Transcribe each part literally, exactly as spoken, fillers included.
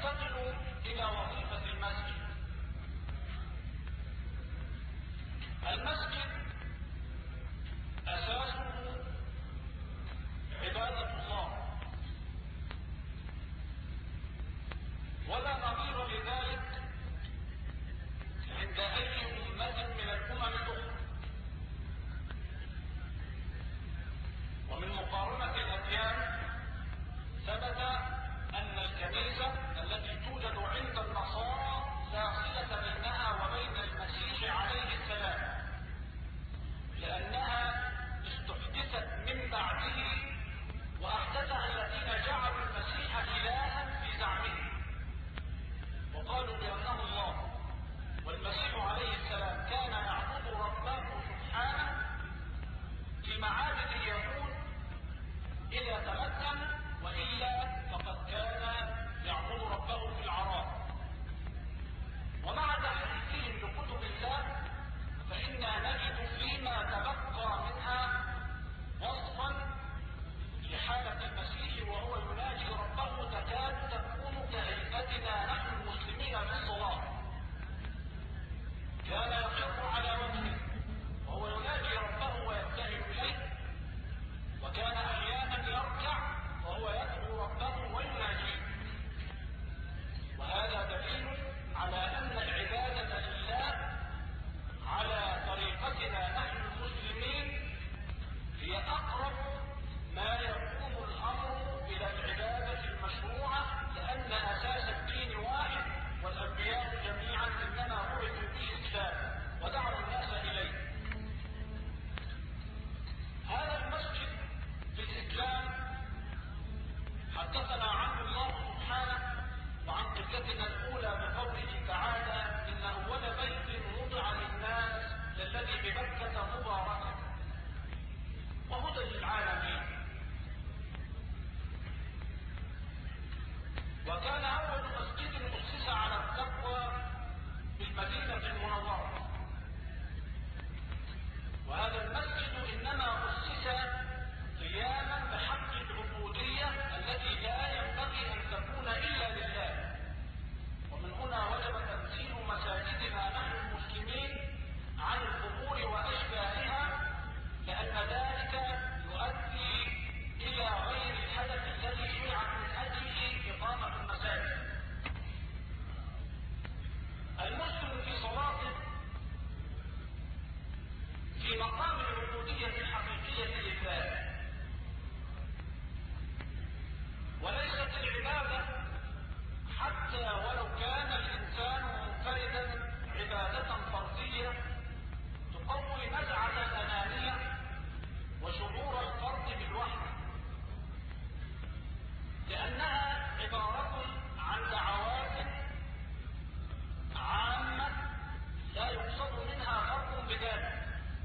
ننتقل إلى وظيفة المسجد. المسجد أساسه عبادة الله، ولا نظير لذلك عند أي أمة من الأمم الأخرى. ومن مقارنة الأديان ثبت أن الكنيسة التي توجد عند النصارى لا صلة بينها وبين المسيح عليه السلام، لأنها استحدثت من بعده وأحدثها الذين جعلوا المسيح إلها في زعمه وقالوا بأنه الله. والمسيح عليه السلام كان يعبد ربه سبحانه في معابد اليهود إذا تمكن، وإلا فقد كان يعبد ربه في العراء. ومع تحريفهم لكتب الله فإنا نجد فيما تبقى منها وصفا لحالة المسيح وهو يناجي ربه تكاد تكون كهيئتنا نحن المسلمين في الصلاة. كان يخر على وجهه وهو يناجي ربه ويبتهل إليه، وكان أحيانا يركع وهو يدعو ربه ويناجيه. وهذا دليل على أن العبادة لله على طريقتنا نحن المسلمين هي أقرب ما يكون الأمر إلى العبادة المشروعة، لأن أساس الدين واحد والأنبياء جميعا إنما بعثوا بالإسلام ودعوا الناس إليه. هذا المسجد في الإسلام حدثنا عنه الله سبحانه وعن قبلتنا الأولى بقوله تعالى: إن أول بيت وضع للناس للذي بمكة مباركة وهدى للعالمين. وكان أول مسجد أسس على التقوى بالمدينة المنورة، وهذا المسجد إنما أسس قياما بحق العبودية التي لا ينبغي أن تكون إلا لله. ومن هنا وجب تمثيل مساجدنا نحن المسلمين عن القبور وأشباهها، لأن ذلك يؤدي إلى غير الهدف الذي شرعت من أجله إقامة المساجد. المسلم في صلاته في مقام العبودية الحقيقية لله، وليست العبادة حتى ولو كان الإنسان منفردا عبادة فردية تقوي نزعة الأنانية وشعور الفرد بالوحدة، لأنها عبارة عن دعوات عامة لا يقصد منها فرق بذلك.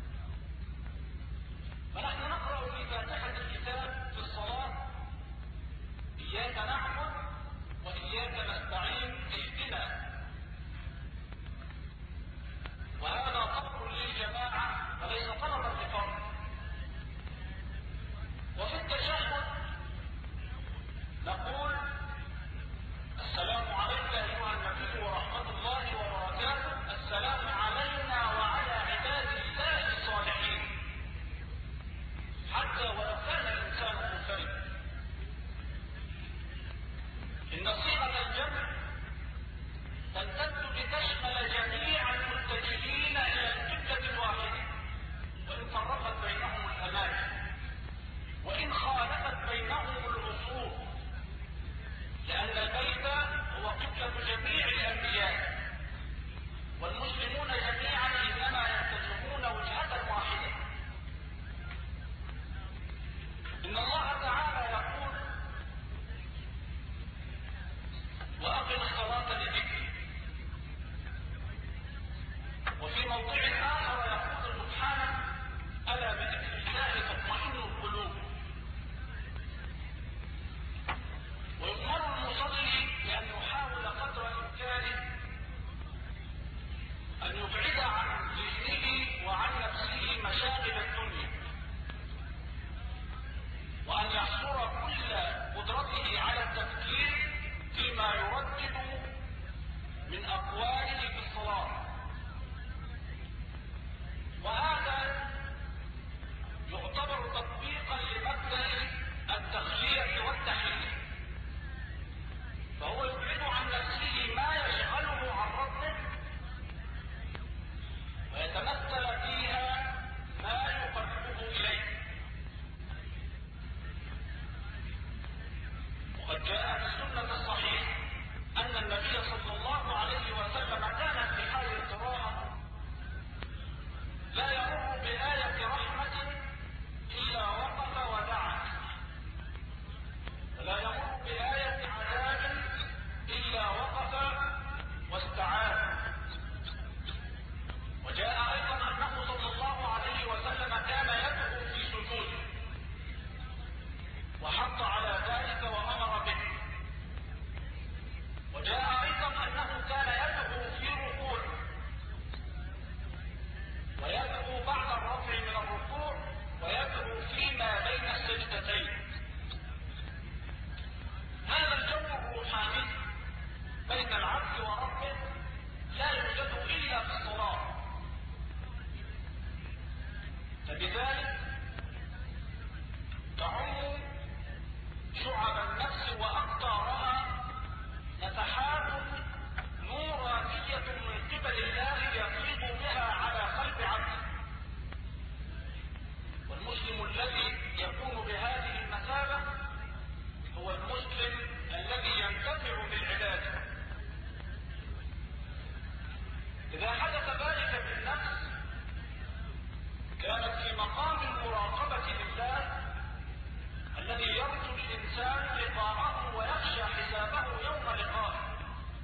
فنحن نقرأ في فاتحة الكتاب في الصلاة: إياك نعبد وإياك نستعين اهدنا. وهذا طلب للجماعة وليس طلبا لفرد. وفي التشهد نقول: السلام عليك أيها النبي ورحمة الله وبركاته، السلام علينا وعلى عباد الله الصالحين، حتى ولو كان الإنسان منفردا. إن صيغة الجمع تمتد لتشمل جميع المتجهين إلى القبلة الواحدة، وإن فرقت بينهم الأماكن وإن خالفت بينهم العصور، لأن البيت هو قبلة جميع الأنبياء، والمسلمون جميعا إنما يتجهون وجهة واحدة. إن الله تعالى يقول: وأقم الصلاة لذكري. وفي موضع آخر يقول سبحانه: ألا بذكر الله تطمئن القلوب. ويؤمر المصلي بأن يحاول قدر إمكانه أن يبعد عن ذهنه وعن نفسه مشاغل الدنيا، وأن وقد جاء في السنة الصحيح أن النبي صلى الله عليه وسلم كان في حال القراءة لا يمر بآية رحمة إلا وقف ودعا، ولا يمر بآية عذاب إلا وقف واستعاذ. وجاء أيضا أنه صلى الله عليه وسلم كان يدعو في سجوده وحث على ذلك وأمر به. وجاء أيضا أنه كان يدعو في ركوع ويدعو بعد الرفع من الركوع ويدعو فيما بين السجدتين. هذا الجو الروحاني بين العبد وربه لا يوجد إلا في الصلاة. فبذلك تعم شعب النفس وأقطارها نفحات نورانية من قبل الله يفيض بها على قلب عبده. والمسلم الذي يكون بهذه المثابة هو المسلم الذي ينتفع بالعبادة. إذا حدث ذلك بالنفس كانت في مقام المراقبة لله الذي يرجو الإنسان لقاءه ويخشى حسابه يوم لقائه.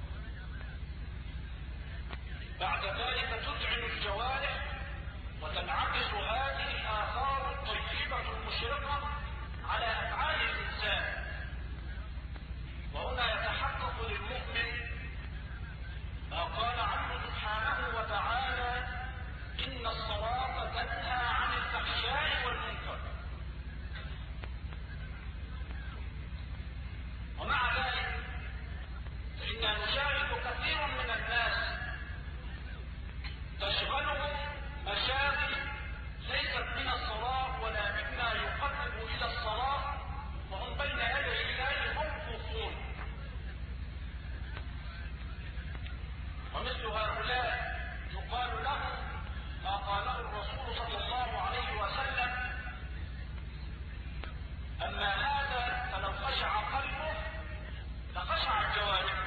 بعد ذلك تذعن الجوارح وتنعكس هذه الآثار الطيبة المشرقة على أفعال الإنسان. وهنا يتحقق للمؤمن ما قال عنه سبحانه وتعالى: إن الصلاة تنهى عن الفحشاء والمنكر. ومع ذلك فإننا نشاهد كثيرا من الناس تشغلهم مشاغل ليست من الصلاة ولا مما يقرب إلى الصلاة، وهم بين يدي الله موقوفون. ومثل هؤلاء يقال لهم ما قاله الرسول صلى الله عليه وسلم: أما هذا فلو خشع قلبه لخشع الجوارح.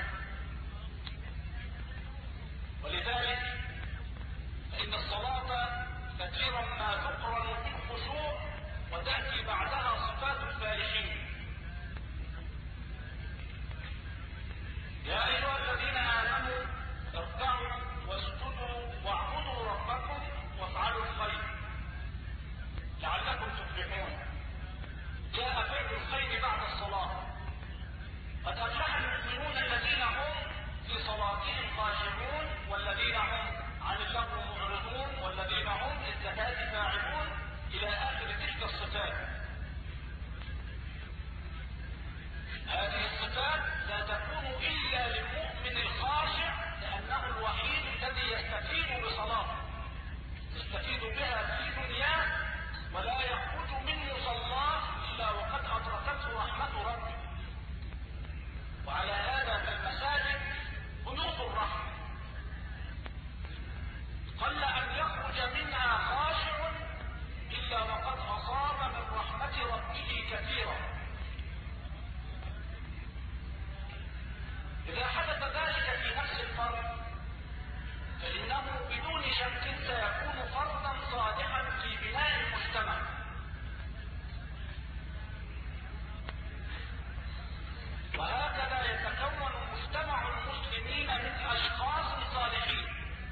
ولذلك فإن الصلاة كثيرا ما تقرن بالخشوع وتأتي بعدها صفات الفالحين. يا أيها الذين آمنوا اركعوا واسجدوا واعبدوا ربكم وافعلوا الخير لعلكم تفلحون. جاء فعل الخير بعد الصلاة. قد أفلح المؤمنون الذين هم في صلاتهم خاشعون والذين هم عن اللغو معرضون والذين هم للزكاة فاعلون إلى آخر تلك الصفات. هذه الصفات لا تكون إلا للمؤمن الخاشع، لأنه الوحيد الذي يستفيد بصلاته، يستفيد بها في دنياه ولا يخرج من مصلاه إلا وقد أدركته رحمة ربه. وعلى هذا فالمساجد بيوت الرحمة، قل أن يخرج منها خاشع إلا وقد أصاب من رحمة ربه كثيرا. إذا حدث ذلك في نفس الفرد فإنه بدون شك سيكون فردا صالحا في بناء المجتمع. وهكذا يتكون مجتمع المسلمين من أشخاص صالحين.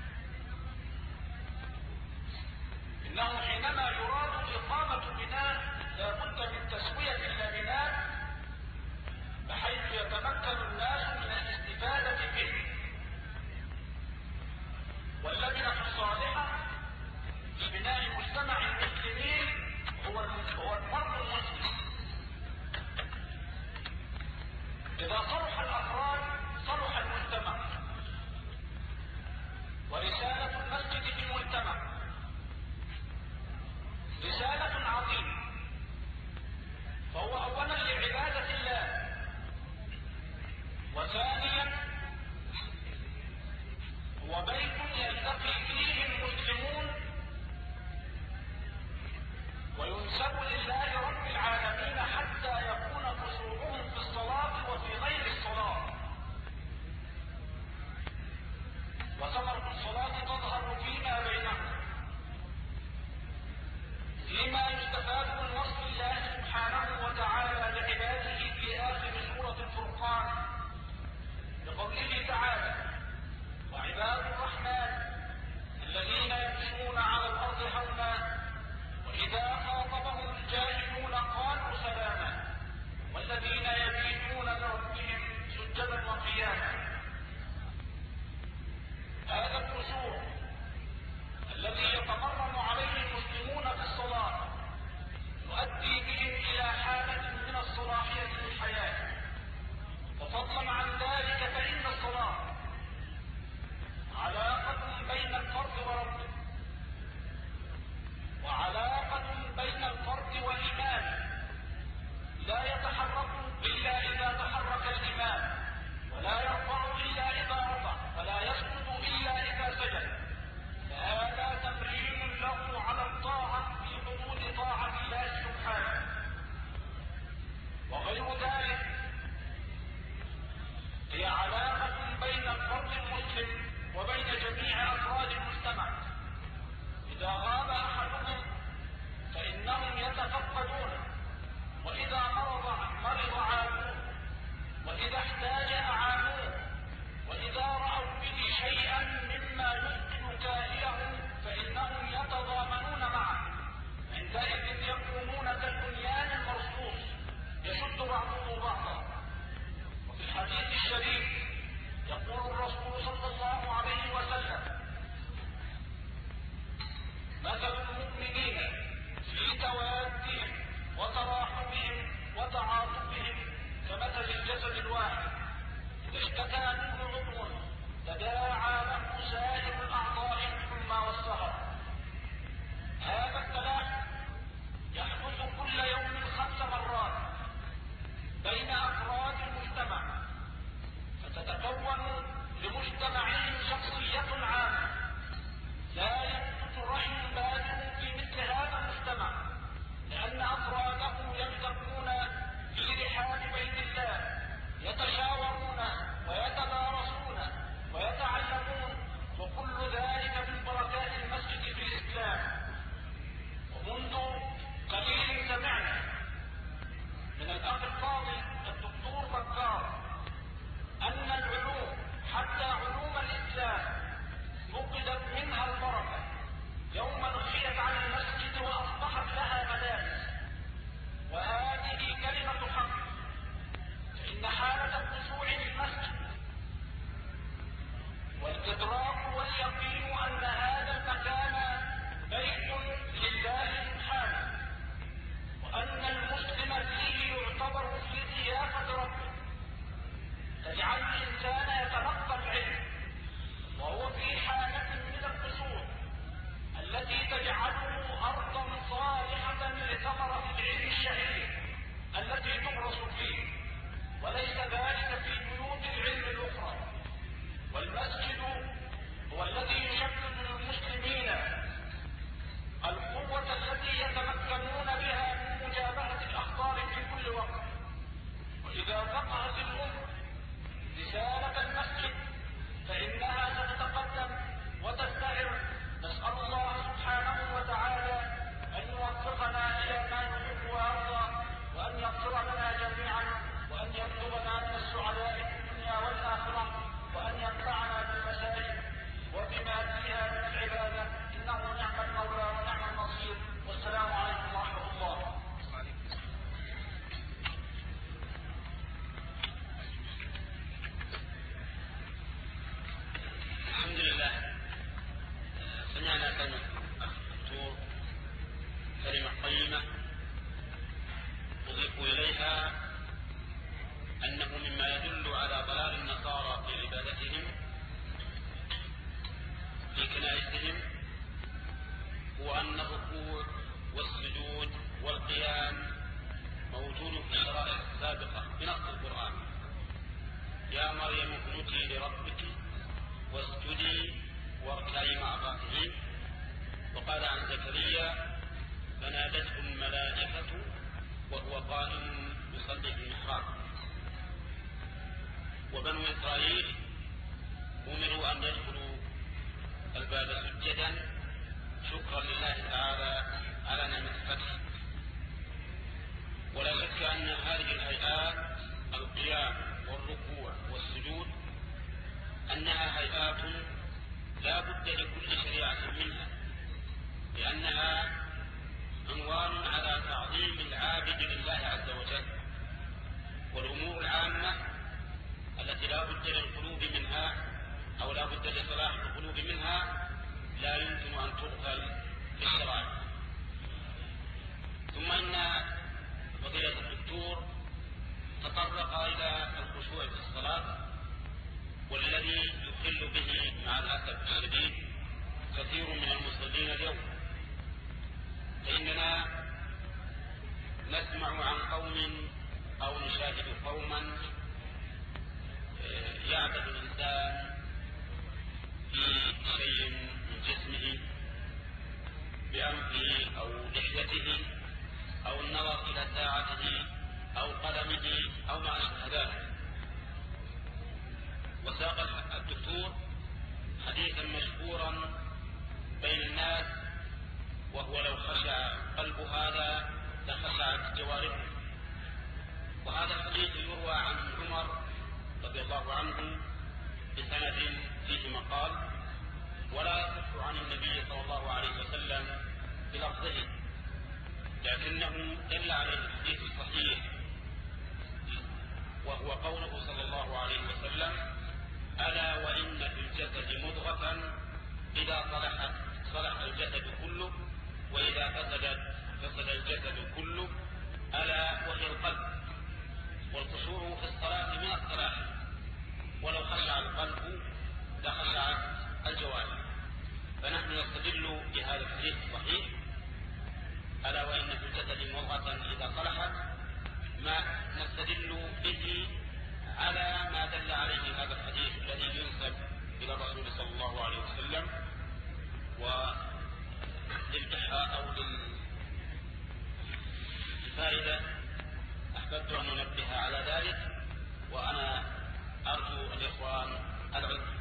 إنه حينما يراد إقامة بناء لا بد من تسوية اللبنات بحيث يتمكن الناس من الاستفادة به. واللبنة الصالحة في بناء مجتمع المسلمين هو هو الفرد المسلم. إذا صلح الأفراد صلح المجتمع. ورسالة المسجد في المجتمع رسالة عظيمة، فهو أولا لعبادة الله، وثانيا هو بيت يلتقي فيه المسلمون وينسب لله رب العالمين حتى يكون خشوعهم في الصلاة إذا اشتكى منه عضو تداعى له سائر الأعضاء الحمى والسهر. هذا الكلام يحدث كل يوم خمس مرات بين أفراد المجتمع، فتتكون لمجتمعهم شخصية عامة. لا ينبت رحم بادئ في مثل هذا المجتمع، لأن أفراده يلتقون في رحاب بيت الله، يتشاورون ويتدارسون ويتعلمون، وكل ذلك من بركات المسجد في الإسلام. ومنذ قليل سمعنا من الأخ الفاضل الدكتور بكار أن العلوم حتى علوم الإسلام فقدت منها البركة يوم نخيت عن المسجد وأصبحت لها مدارس. وهذه كلمة حق، فإن حالة الخشوع في المسجد والإدراك واليقين أن هذا المكان بيت لله سبحانه، وأن المسلم فيه يعتبر في ضيافة ربه، تجعل الإنسان يتلقى العلم وهو في حالة من الخشوع التي تجعله أرضا صالحة لثمرة العلم الشهير التي تغرس فيه، وليس ذلك في بيوت العلم الأخرى. والمسجد هو الذي يشكل للمسلمين القوة التي يتمكنون بها من مجابهة الأخطار في كل وقت. وإذا فقهت الأمة رسالة المسجد فإنها ستتقدم وتزدهر. نسأل الله سبحانه وتعالى أن يوفقنا إلى ما يحب ويرضى، وأن يغفر لنا جميعا، وأن يكتبنا من السعداء في الدنيا والآخرة، وأن ينفعنا بالمساجد وبما فيها من العبادة، إنه نعم المولى ونعم النصير. والسلام عليكم ورحمة الله. الحمد لله. سمعنا كلمة الدكتور كلمة قيمة أضيف إليها أنه مما يدل على ضلال النصارى في عبادتهم في كنائسهم هو أن الركوع والسجود والقيام موجود في الشرائع السابقة بنص القرآن: يا مريم اقنتي لربك واسجدي واركعي مع الراكعين. وقال عن زكريا: فنادته الملائكة وهو قائم يصلي في المحراب. وبنو إسرائيل أمروا أن يدخلوا الباب سجدا شكرا لله تعالى على نعمة الفتح. ولا شك أن هذه الهيئات القيام والركوع والسجود أنها هيئات لا بد لكل شريعة منها، لأنها عنوان على تعظيم العابد لله عز وجل. والأمور العامة التي لا بد للقلوب منها أو لا بد لصلاح القلوب منها لا يمكن أن تغفل في الشرائع. ثم إن فضيلة الدكتور تطرق إلى الخشوع في الصلاة، والذي يخل به مع الأسف الشديد كثير من المصلين اليوم. فإننا نسمع عن قوم أو نشاهد قوما يعبد الإنسان في شيء من جسمه بأنفه أو لحيته أو النظر إلى ساعته أو قلمه أو ما أشبه ذلك. وساق الدكتور حديثا مشهورا بين الناس، وهو لو خشع قلب هذا لخشعت جوارحه. وهذا الحديث يروى عن عمر رضي الله عنه بسند فيه مقال، ولا يصح عن النبي صلى الله عليه وسلم بلفظه، لكنه دل عليه الحديث الصحيح، وهو قوله صلى الله عليه وسلم: ألا وإن في الجسد مضغة إذا صلحت صلح الجسد كله، وإذا فسدت فسد الجسد كله، ألا وهي القلب. والخشوع في الصلاة من الصلاة، نستدل بهذا الحديث الصحيح ألا وإن في الجسد مضغة إذا صلحت ما نستدل به على ما دل عليه هذا الحديث الذي ينسب إلى الرسول صلى الله عليه وسلم. وللإحاء أو للفائدة أحببت أن أنبه على ذلك، وأنا أرجو الإخوان العلم.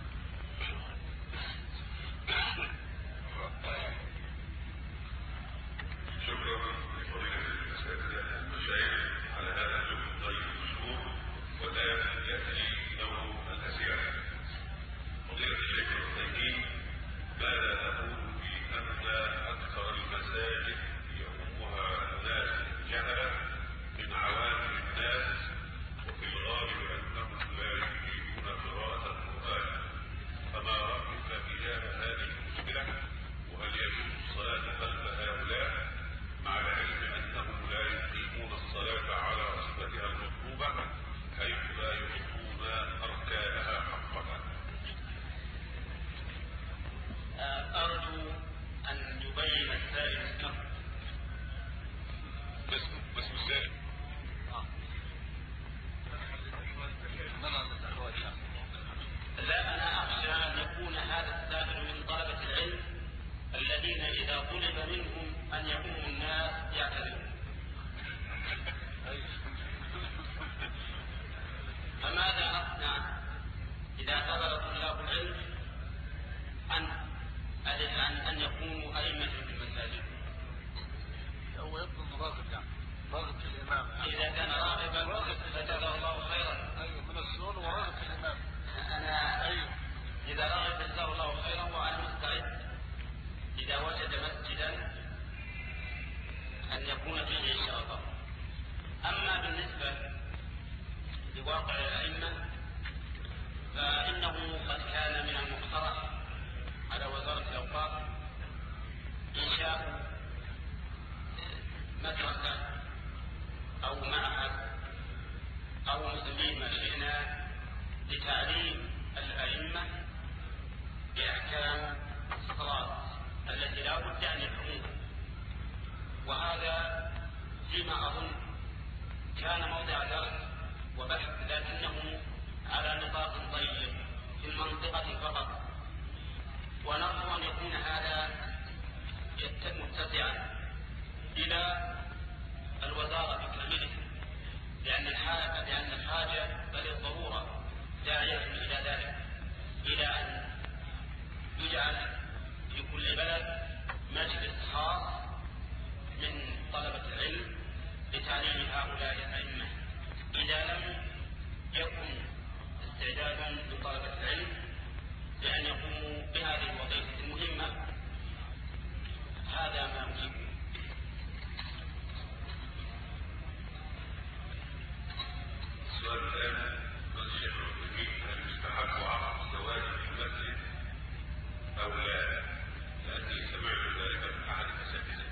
شكرا لفضيلة الأساتذة المشايخ على هذا الجهد الطيب المشكور. والآن يأتي دور الأسئلة. فضيلة الشيخ العثيمين، ماذا تقول في أن أكثر المساجد يؤمها الناس جهلا من عوام الناس، وفي الغالب أنهم لا يجيدون قراءة القرآن، فما رأيك تجاه هذه المشكلة؟ وهل يجوز الصلاة خلف هؤلاء مع العلم أنهم لا يقيمون الصلاة على صفتها المطلوبة حيث لا يحقون أركانها حقها؟ أرجو أن يبين السائل اسمه. اسم السائل؟ لا، أنا أخشى أن يكون هذا السائل من طلبة العلم الذين إذا طلب منهم أن يؤموا الناس يعتذرون. فماذا أصنع إذا اعتذر طلاب العلم عن أن أن يكونوا أئمة في المساجد؟ هو يبقى راغب، يعني راغب في الإمام. إذا كان راغبا فجزاه الله خيرا. أيوه، من السؤال وراغب في الإمام. أنا أيوه، إذا راغب جزاه الله خيرا، وأنا مستعد إذا وجد مسجدا أن يكون فيه إن شاء الله. أما بالنسبة لواقع الأئمة فإنه قد كان من المقترح على وزارة الأوقاف إنشاء مدرسة أو معهد أو نسميه ما شئنا لتعليم الأئمة بأحكام الصلاة التي لا بد أن يفهموها. وهذا فيما أظن كان موضع درس وبحث، لكنه على نطاق ضيق في المنطقة فقط، ونرجو أن يكون هذا متسعا إلى الوزارة بكاملها، لأن الحاجة لأن الحاجة بل الضرورة داعية إلى ذلك، إلى أن يجعل في كل بلد مجلس خاص من طلبة العلم لتعليم هؤلاء الأئمة. إذا لم يكن استعدادا لطلبة العلم بأن يقوموا بهذه الوظيفة المهمة، هذا ما أجيب. السؤال الآن من الشيخ العثيمين: هل يستحب عقد الزواج في المسجد أو لا؟ لأني سمعت ذلك من أحد الأساتذة.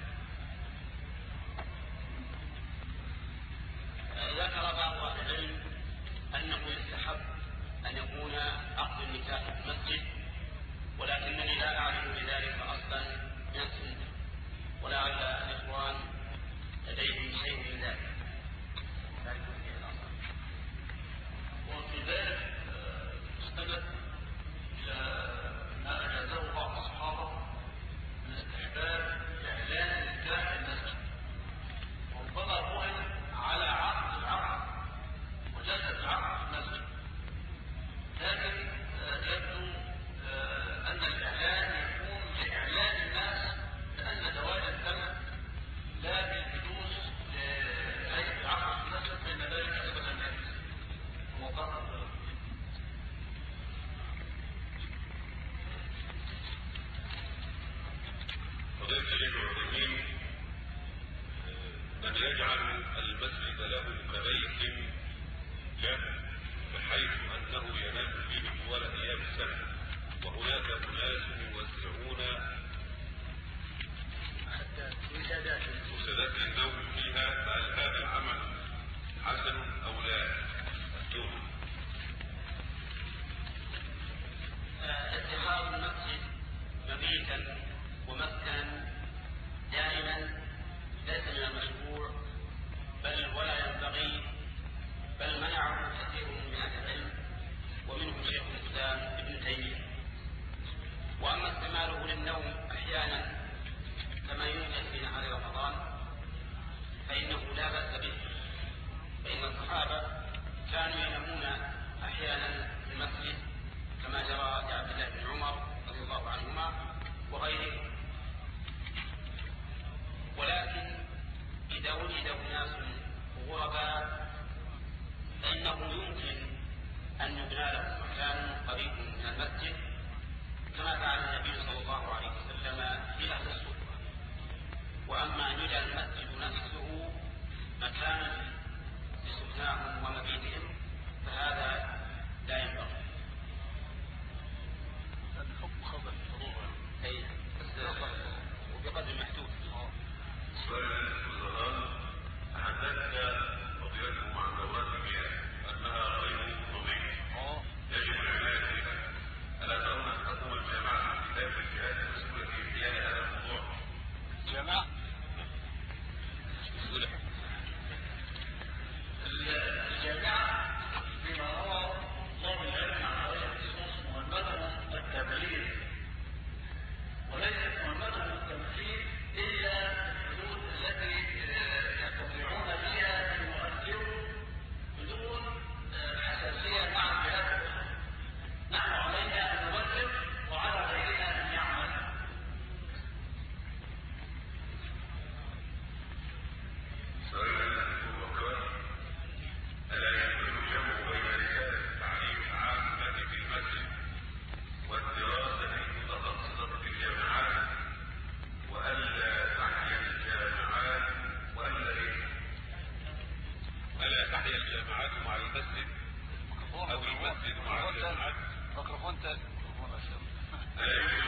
ذكر بعض أهل العلم أنه يستحب أن يكون عقد النكاح في المسجد، ولكنني لا أعلم بذلك أصلا من السنة، ولعل الإخوان لديهم شيء من ذلك. وفي ذلك استند إلى ما أجازه بعض الصحابة من استحباب إعلان نكاح المسجد، وربما رهن على عقد العقد وجلسة العقد في المسجد، لكن يبدو أن الإعلان يكون لإعلان الناس لأن زواج الدم لا بالجلوس لهيئة العقد في المسجد، فإن ذلك أبدا لا يجوز. فضيلة الشيخ العثيمين، من يجعل المسجد له كبيت له بحيث أنه ينام فيه طوال أيام السنة، وهناك أناس يوزعون مسدات النوم فيها، فهل هذا العمل حسن أو لا؟ اتخاذ المسجد مبيتا أحيانا في المسجد كما جرى لعبد الله بن عمر رضي الله عنهما وغيره، ولكن إذا وجد أناس غرباء فإنه يمكن أن يبنى له مكان قريب من المسجد كما فعل النبي صلى الله عليه وسلم في أهل الصفة. وأما أن يجعل المسجد نفسه مكانا لسكناهم ومبيتهم فهذا لا ينبغي. الحكم خبر فروع أي وبقدر محدود. سؤال الوزراء: تحدثنا فضيلتكم عن دورات المياه أنها غير نظيفة يجب العناية بها، ألا ترون أن تقوم الجامعة بكتاب الجهات المسؤولة في إحياء هذا الموضوع؟ الجامعة الجامعة بما روى طالب العلم عن رئيس الخصوص مهمته التبليغ، وليست مهمته التمثيل إلا الحدود التي يستطيعون فيها أن يؤثروا بدون حساسية مع الجهات الأخرى. نحن علينا أن نبلغ وعلى غيرنا أن يعمل. ألا يمكن الجمع بين رسالة التعليم العامة في المسجد والدراسة المتخصصة في الجامعات، وألا تحيا الجامعات وألا إيه؟ ألا تحيا الجامعات مع المسجد أو المسجد مع الجامعات؟ ميكروفون تاني. ألا يمكن